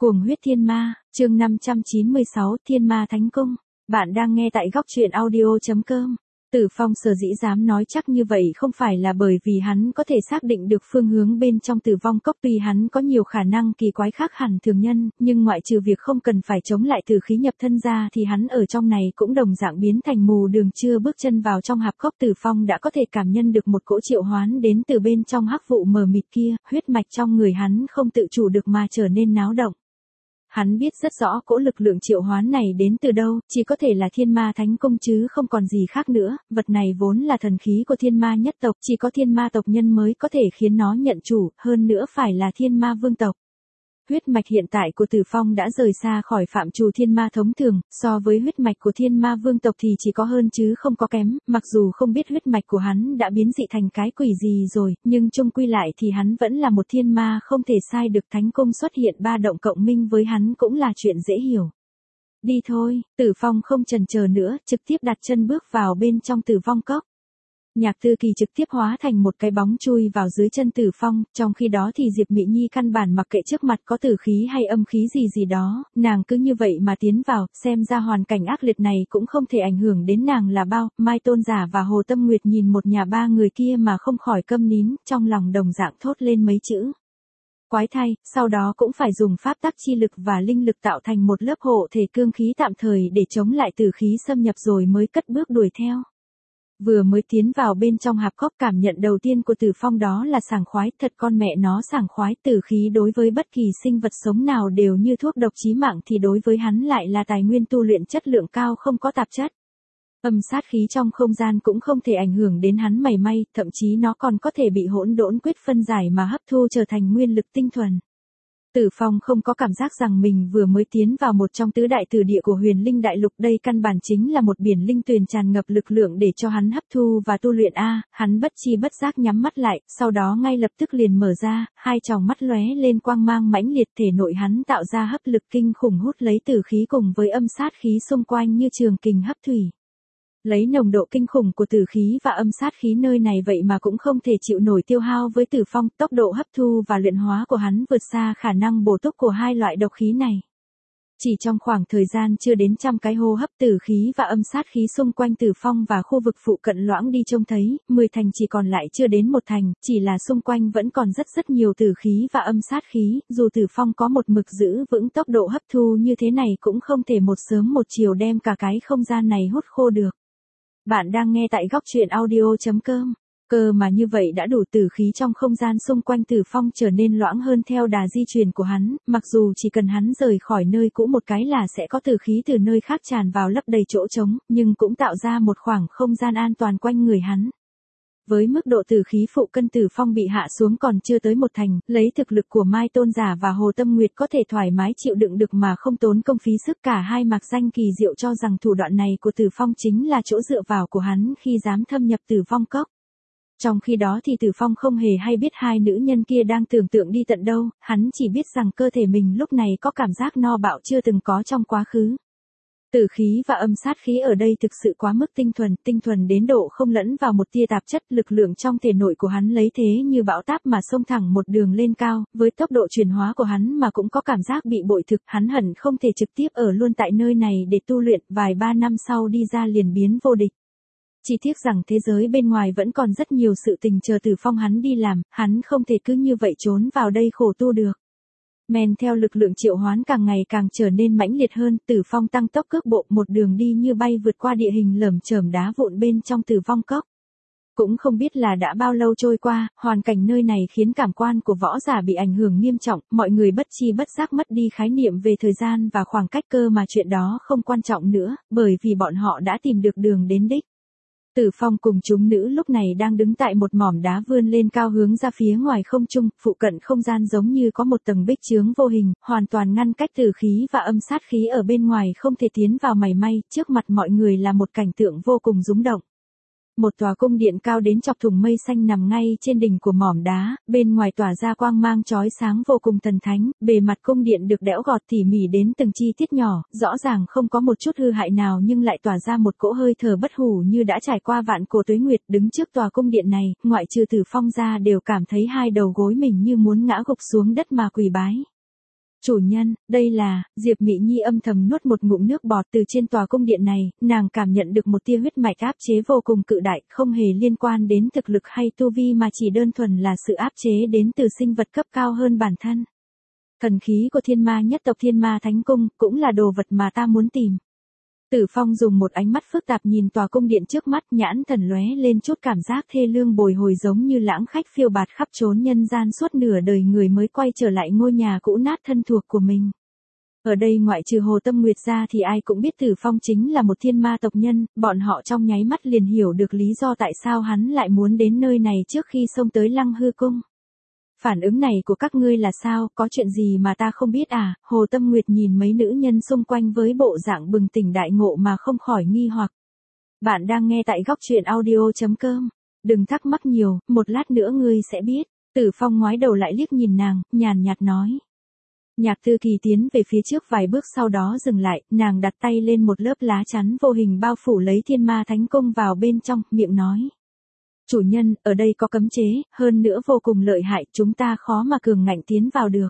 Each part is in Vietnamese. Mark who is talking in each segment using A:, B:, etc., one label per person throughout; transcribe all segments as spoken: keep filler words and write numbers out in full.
A: Cuồng huyết thiên ma, chương năm trăm chín mươi sáu, Thiên Ma Thánh Cung. Bạn đang nghe tại góc truyện audio chấm com. Tử Phong sở dĩ dám nói chắc như vậy không phải là bởi vì hắn có thể xác định được phương hướng bên trong Tử Vong Cốc, tuy hắn có nhiều khả năng kỳ quái khác hẳn thường nhân, nhưng ngoại trừ việc không cần phải chống lại tử khí nhập thân ra thì hắn ở trong này cũng đồng dạng biến thành mù đường, chưa bước chân vào trong hạp cốc Tử Phong đã có thể cảm nhận được một cỗ triệu hoán đến từ bên trong hắc vụ mờ mịt kia, huyết mạch trong người hắn không tự chủ được mà trở nên náo động. Hắn biết rất rõ cỗ lực lượng triệu hoán này đến từ đâu, chỉ có thể là Thiên Ma Thánh Cung chứ không còn gì khác nữa, vật này vốn là thần khí của Thiên Ma nhất tộc, chỉ có Thiên Ma tộc nhân mới có thể khiến nó nhận chủ, hơn nữa phải là Thiên Ma vương tộc. Huyết mạch hiện tại của Tử Phong đã rời xa khỏi phạm trù thiên ma thống thường, so với huyết mạch của Thiên Ma vương tộc thì chỉ có hơn chứ không có kém, mặc dù không biết huyết mạch của hắn đã biến dị thành cái quỷ gì rồi, nhưng chung quy lại thì hắn vẫn là một thiên ma không thể sai được. Thánh cung xuất hiện ba động cộng minh với hắn cũng là chuyện dễ hiểu. Đi thôi, Tử Phong không chần chờ nữa, trực tiếp đặt chân bước vào bên trong Tử Vong Cốc. Nhạc Tư Kỳ trực tiếp hóa thành một cái bóng chui vào dưới chân Tử Phong, trong khi đó thì Diệp Mị Nhi căn bản mặc kệ trước mặt có tử khí hay âm khí gì gì đó, nàng cứ như vậy mà tiến vào, xem ra hoàn cảnh ác liệt này cũng không thể ảnh hưởng đến nàng là bao. Mai Tôn Giả và Hồ Tâm Nguyệt nhìn một nhà ba người kia mà không khỏi câm nín, trong lòng đồng dạng thốt lên mấy chữ. Quái thay, sau đó cũng phải dùng pháp tắc chi lực và linh lực tạo thành một lớp hộ thể cương khí tạm thời để chống lại tử khí xâm nhập rồi mới cất bước đuổi theo. Vừa mới tiến vào bên trong hạp cốc, cảm nhận đầu tiên của Tử Phong đó là sảng khoái, thật con mẹ nó sảng khoái, tử khí đối với bất kỳ sinh vật sống nào đều như thuốc độc chí mạng thì đối với hắn lại là tài nguyên tu luyện chất lượng cao không có tạp chất. Âm sát khí trong không gian cũng không thể ảnh hưởng đến hắn mảy may, thậm chí nó còn có thể bị hỗn độn quyết phân giải mà hấp thu trở thành nguyên lực tinh thuần. Tử Phong không có cảm giác rằng mình vừa mới tiến vào một trong tứ đại tử địa của Huyền Linh Đại Lục, đây căn bản chính là một biển linh tuyền tràn ngập lực lượng để cho hắn hấp thu và tu luyện a. Hắn bất chi bất giác nhắm mắt lại, sau đó ngay lập tức liền mở ra, hai tròng mắt lóe lên quang mang mãnh liệt, thể nội hắn tạo ra hấp lực kinh khủng hút lấy tử khí cùng với âm sát khí xung quanh như trường kình hấp thủy. Lấy nồng độ kinh khủng của tử khí và âm sát khí nơi này vậy mà cũng không thể chịu nổi tiêu hao với Tử Phong, tốc độ hấp thu và luyện hóa của hắn vượt xa khả năng bổ túc của hai loại độc khí này. Chỉ trong khoảng thời gian chưa đến trăm cái hô hấp, tử khí và âm sát khí xung quanh Tử Phong và khu vực phụ cận loãng đi trông thấy, mười thành chỉ còn lại chưa đến một thành, chỉ là xung quanh vẫn còn rất rất nhiều tử khí và âm sát khí, dù Tử Phong có một mực giữ vững tốc độ hấp thu như thế này cũng không thể một sớm một chiều đem cả cái không gian này hút khô được. Bạn đang nghe tại góc truyện audio chấm com. Cơ mà như vậy đã đủ, tử khí trong không gian xung quanh Tử Phong trở nên loãng hơn theo đà di chuyển của hắn, mặc dù chỉ cần hắn rời khỏi nơi cũ một cái là sẽ có tử khí từ nơi khác tràn vào lấp đầy chỗ trống, nhưng cũng tạo ra một khoảng không gian an toàn quanh người hắn. Với mức độ tử khí phụ cân Tử Phong bị hạ xuống còn chưa tới một thành, lấy thực lực của Mai Tôn Giả và Hồ Tâm Nguyệt có thể thoải mái chịu đựng được mà không tốn công phí sức. Cả hai mạc danh kỳ diệu cho rằng thủ đoạn này của Tử Phong chính là chỗ dựa vào của hắn khi dám thâm nhập Tử Vong Cốc. Trong khi đó thì Tử Phong không hề hay biết hai nữ nhân kia đang tưởng tượng đi tận đâu, hắn chỉ biết rằng cơ thể mình lúc này có cảm giác no bạo chưa từng có trong quá khứ. Tử khí và âm sát khí ở đây thực sự quá mức tinh thuần, tinh thuần đến độ không lẫn vào một tia tạp chất, lực lượng trong thể nội của hắn lấy thế như bão táp mà xông thẳng một đường lên cao, với tốc độ chuyển hóa của hắn mà cũng có cảm giác bị bội thực, hắn hẳn không thể trực tiếp ở luôn tại nơi này để tu luyện, vài ba năm sau đi ra liền biến vô địch. Chỉ tiếc rằng thế giới bên ngoài vẫn còn rất nhiều sự tình chờ Tử Phong hắn đi làm, hắn không thể cứ như vậy trốn vào đây khổ tu được. Men theo lực lượng triệu hoán càng ngày càng trở nên mãnh liệt hơn, Tử Phong tăng tốc cước bộ một đường đi như bay vượt qua địa hình lởm chởm đá vụn bên trong Tử Vong Cốc. Cũng không biết là đã bao lâu trôi qua, hoàn cảnh nơi này khiến cảm quan của võ giả bị ảnh hưởng nghiêm trọng, mọi người bất chi bất giác mất đi khái niệm về thời gian và khoảng cách, cơ mà chuyện đó không quan trọng nữa, bởi vì bọn họ đã tìm được đường đến đích. Tử Phong cùng chúng nữ lúc này đang đứng tại một mỏm đá vươn lên cao hướng ra phía ngoài không trung, phụ cận không gian giống như có một tầng bích chướng vô hình, hoàn toàn ngăn cách tử khí và âm sát khí ở bên ngoài không thể tiến vào mảy may, trước mặt mọi người là một cảnh tượng vô cùng rúng động. Một tòa cung điện cao đến chọc thủng mây xanh nằm ngay trên đỉnh của mỏm đá, bên ngoài tỏa ra quang mang chói sáng vô cùng thần thánh, bề mặt cung điện được đẽo gọt tỉ mỉ đến từng chi tiết nhỏ, rõ ràng không có một chút hư hại nào nhưng lại tỏa ra một cỗ hơi thở bất hủ như đã trải qua vạn cổ tuế nguyệt. Đứng trước tòa cung điện này, ngoại trừ Tử Phong ra đều cảm thấy hai đầu gối mình như muốn ngã gục xuống đất mà quỳ bái. Chủ nhân, đây là, Diệp Mị Nhi âm thầm nuốt một ngụm nước bọt từ trên tòa cung điện này, nàng cảm nhận được một tia huyết mạch áp chế vô cùng cự đại, không hề liên quan đến thực lực hay tu vi mà chỉ đơn thuần là sự áp chế đến từ sinh vật cấp cao hơn bản thân. Thần khí của thiên ma nhất tộc Thiên Ma Thánh Cung, cũng là đồ vật mà ta muốn tìm. Tử Phong dùng một ánh mắt phức tạp nhìn tòa cung điện trước mắt, nhãn thần lóe lên chút cảm giác thê lương bồi hồi giống như lãng khách phiêu bạt khắp chốn nhân gian suốt nửa đời người mới quay trở lại ngôi nhà cũ nát thân thuộc của mình. Ở đây ngoại trừ Hồ Tâm Nguyệt ra thì ai cũng biết Tử Phong chính là một thiên ma tộc nhân, bọn họ trong nháy mắt liền hiểu được lý do tại sao hắn lại muốn đến nơi này trước khi xông tới Lăng Hư Cung. Phản ứng này của các ngươi là sao, có chuyện gì mà ta không biết à? Hồ Tâm Nguyệt nhìn mấy nữ nhân xung quanh với bộ dạng bừng tỉnh đại ngộ mà không khỏi nghi hoặc. Bạn đang nghe tại góc truyện audio chấm com. Đừng thắc mắc nhiều, một lát nữa ngươi sẽ biết. Tử Phong ngoái đầu lại liếc nhìn nàng, nhàn nhạt nói. Nhạc Tư Kỳ tiến về phía trước vài bước sau đó dừng lại, nàng đặt tay lên một lớp lá chắn vô hình bao phủ lấy Thiên Ma Thánh Cung vào bên trong, miệng nói. Chủ nhân, ở đây có cấm chế, hơn nữa vô cùng lợi hại, chúng ta khó mà cường ngạnh tiến vào được.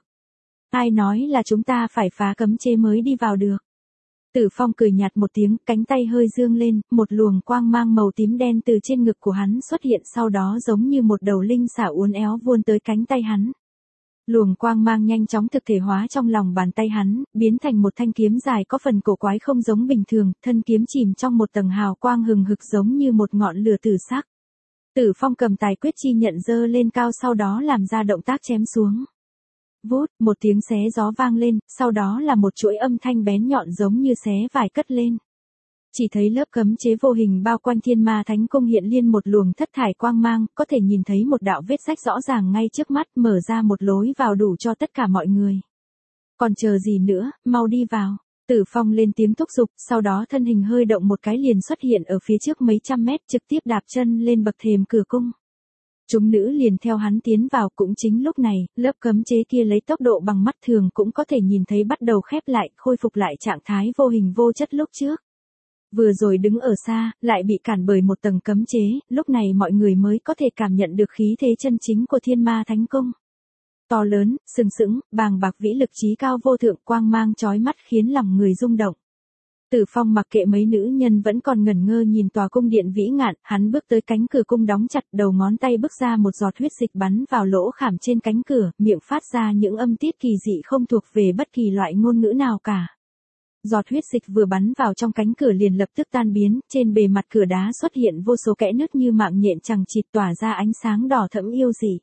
A: Ai nói là chúng ta phải phá cấm chế mới đi vào được. Tử Phong cười nhạt một tiếng, cánh tay hơi dương lên, một luồng quang mang màu tím đen từ trên ngực của hắn xuất hiện, sau đó giống như một đầu linh xả uốn éo vươn tới cánh tay hắn. Luồng quang mang nhanh chóng thực thể hóa trong lòng bàn tay hắn, biến thành một thanh kiếm dài có phần cổ quái không giống bình thường, thân kiếm chìm trong một tầng hào quang hừng hực giống như một ngọn lửa tử sắc. Tử Phong cầm tài quyết chi nhận giơ lên cao, sau đó làm ra động tác chém xuống. Vút, một tiếng xé gió vang lên, sau đó là một chuỗi âm thanh bén nhọn giống như xé vải cất lên. Chỉ thấy lớp cấm chế vô hình bao quanh Thiên Ma Thánh Cung hiện lên một luồng thất thải quang mang, có thể nhìn thấy một đạo vết rách rõ ràng ngay trước mắt, mở ra một lối vào đủ cho tất cả mọi người. Còn chờ gì nữa, mau đi vào. Tử Phong lên tiếng thúc giục, sau đó thân hình hơi động một cái liền xuất hiện ở phía trước mấy trăm mét, trực tiếp đạp chân lên bậc thềm cửa cung. Chúng nữ liền theo hắn tiến vào, cũng chính lúc này, lớp cấm chế kia lấy tốc độ bằng mắt thường cũng có thể nhìn thấy bắt đầu khép lại, khôi phục lại trạng thái vô hình vô chất lúc trước. Vừa rồi đứng ở xa, lại bị cản bởi một tầng cấm chế, lúc này mọi người mới có thể cảm nhận được khí thế chân chính của Thiên Ma Thánh Cung. To lớn, sừng sững, bàng bạc vĩ lực chí cao vô thượng, quang mang chói mắt khiến lòng người rung động. Tử Phong mặc kệ mấy nữ nhân vẫn còn ngẩn ngơ nhìn tòa cung điện vĩ ngạn, hắn bước tới cánh cửa cung đóng chặt, đầu ngón tay bước ra một giọt huyết dịch bắn vào lỗ khảm trên cánh cửa, miệng phát ra những âm tiết kỳ dị không thuộc về bất kỳ loại ngôn ngữ nào cả. Giọt huyết dịch vừa bắn vào trong cánh cửa liền lập tức tan biến, trên bề mặt cửa đá xuất hiện vô số kẽ nứt như mạng nhện chằng chịt tỏa ra ánh sáng đỏ thẫm yêu dị.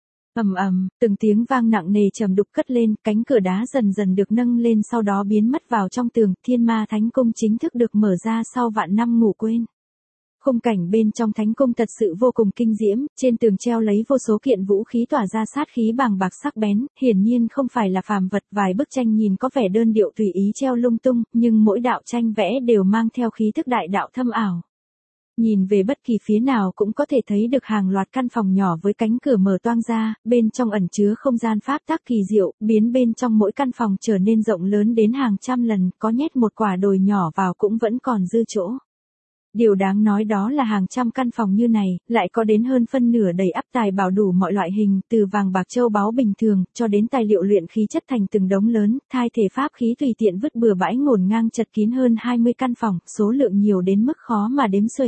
A: Ầm ầm, từng tiếng vang nặng nề trầm đục cất lên, cánh cửa đá dần dần được nâng lên sau đó biến mất vào trong tường, Thiên Ma Thánh Cung chính thức được mở ra sau vạn năm ngủ quên. Khung cảnh bên trong thánh cung thật sự vô cùng kinh diễm, trên tường treo lấy vô số kiện vũ khí tỏa ra sát khí bàng bạc sắc bén, hiển nhiên không phải là phàm vật, vài bức tranh nhìn có vẻ đơn điệu tùy ý treo lung tung, nhưng mỗi đạo tranh vẽ đều mang theo khí thức đại đạo thâm ảo. Nhìn về bất kỳ phía nào cũng có thể thấy được hàng loạt căn phòng nhỏ với cánh cửa mở toang ra, bên trong ẩn chứa không gian pháp tắc kỳ diệu, biến bên trong mỗi căn phòng trở nên rộng lớn đến hàng trăm lần, có nhét một quả đồi nhỏ vào cũng vẫn còn dư chỗ. Điều đáng nói đó là hàng trăm căn phòng như này, lại có đến hơn phân nửa đầy ắp tài bảo đủ mọi loại hình, từ vàng bạc châu báu bình thường, cho đến tài liệu luyện khí chất thành từng đống lớn, thai thể pháp khí tùy tiện vứt bừa bãi ngổn ngang chật kín hơn hai mươi căn phòng, số lượng nhiều đến mức khó mà đếm xuể.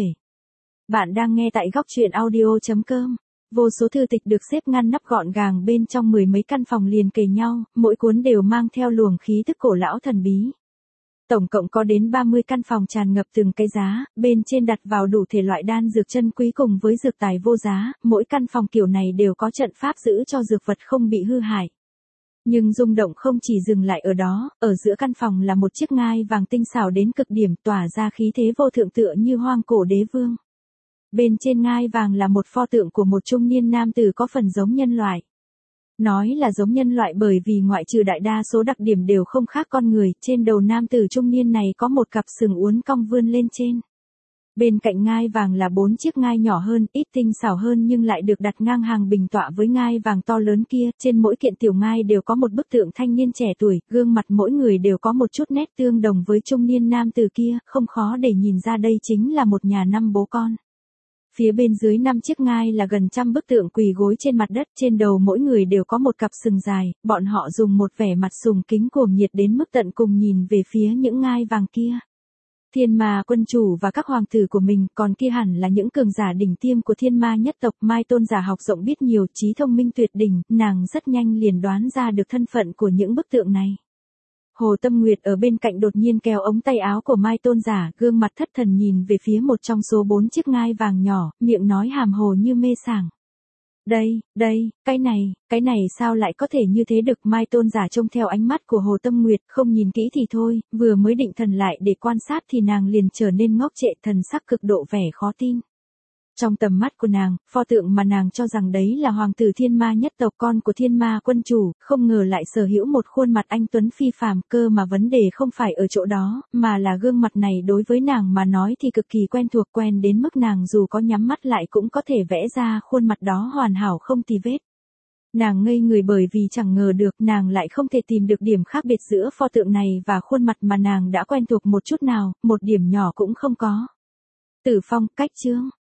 A: Bạn đang nghe tại góc truyện audio chấm com. Vô số thư tịch được xếp ngăn nắp gọn gàng bên trong mười mấy căn phòng liền kề nhau, mỗi cuốn đều mang theo luồng khí tức cổ lão thần bí. Tổng cộng có đến ba mươi căn phòng tràn ngập từng cái giá, bên trên đặt vào đủ thể loại đan dược chân quý cùng với dược tài vô giá, mỗi căn phòng kiểu này đều có trận pháp giữ cho dược vật không bị hư hại. Nhưng rung động không chỉ dừng lại ở đó, ở giữa căn phòng là một chiếc ngai vàng tinh xảo đến cực điểm tỏa ra khí thế vô thượng tựa như hoang cổ đế vương. Bên trên ngai vàng là một pho tượng của một trung niên nam tử có phần giống nhân loại. Nói là giống nhân loại bởi vì ngoại trừ đại đa số đặc điểm đều không khác con người, trên đầu nam tử trung niên này có một cặp sừng uốn cong vươn lên trên. Bên cạnh ngai vàng là bốn chiếc ngai nhỏ hơn, ít tinh xảo hơn nhưng lại được đặt ngang hàng bình tọa với ngai vàng to lớn kia, trên mỗi kiện tiểu ngai đều có một bức tượng thanh niên trẻ tuổi, gương mặt mỗi người đều có một chút nét tương đồng với trung niên nam tử kia, không khó để nhìn ra đây chính là một nhà năm bố con. Phía bên dưới năm chiếc ngai là gần trăm bức tượng quỳ gối trên mặt đất, trên đầu mỗi người đều có một cặp sừng dài, bọn họ dùng một vẻ mặt sùng kính cuồng nhiệt đến mức tận cùng nhìn về phía những ngai vàng kia. Thiên ma quân chủ và các hoàng tử của mình, còn kia hẳn là những cường giả đỉnh tiêm của thiên ma nhất tộc. Mai Tôn giả học rộng biết nhiều, trí thông minh tuyệt đỉnh, nàng rất nhanh liền đoán ra được thân phận của những bức tượng này. Hồ Tâm Nguyệt ở bên cạnh đột nhiên kéo ống tay áo của Mai Tôn giả, gương mặt thất thần nhìn về phía một trong số bốn chiếc ngai vàng nhỏ, miệng nói hàm hồ như mê sảng. Đây, đây, cái này, cái này sao lại có thể như thế được? Mai Tôn giả trông theo ánh mắt của Hồ Tâm Nguyệt, không nhìn kỹ thì thôi, vừa mới định thần lại để quan sát thì nàng liền trở nên ngốc trệ, thần sắc cực độ vẻ khó tin. Trong tầm mắt của nàng, pho tượng mà nàng cho rằng đấy là hoàng tử thiên ma nhất tộc, con của thiên ma quân chủ, không ngờ lại sở hữu một khuôn mặt anh tuấn phi phàm. Cơ mà vấn đề không phải ở chỗ đó, mà là gương mặt này đối với nàng mà nói thì cực kỳ quen thuộc, quen đến mức nàng dù có nhắm mắt lại cũng có thể vẽ ra khuôn mặt đó hoàn hảo không tì vết. Nàng ngây người bởi vì chẳng ngờ được nàng lại không thể tìm được điểm khác biệt giữa pho tượng này và khuôn mặt mà nàng đã quen thuộc một chút nào, một điểm nhỏ cũng không có. Tử Phong, cách chương.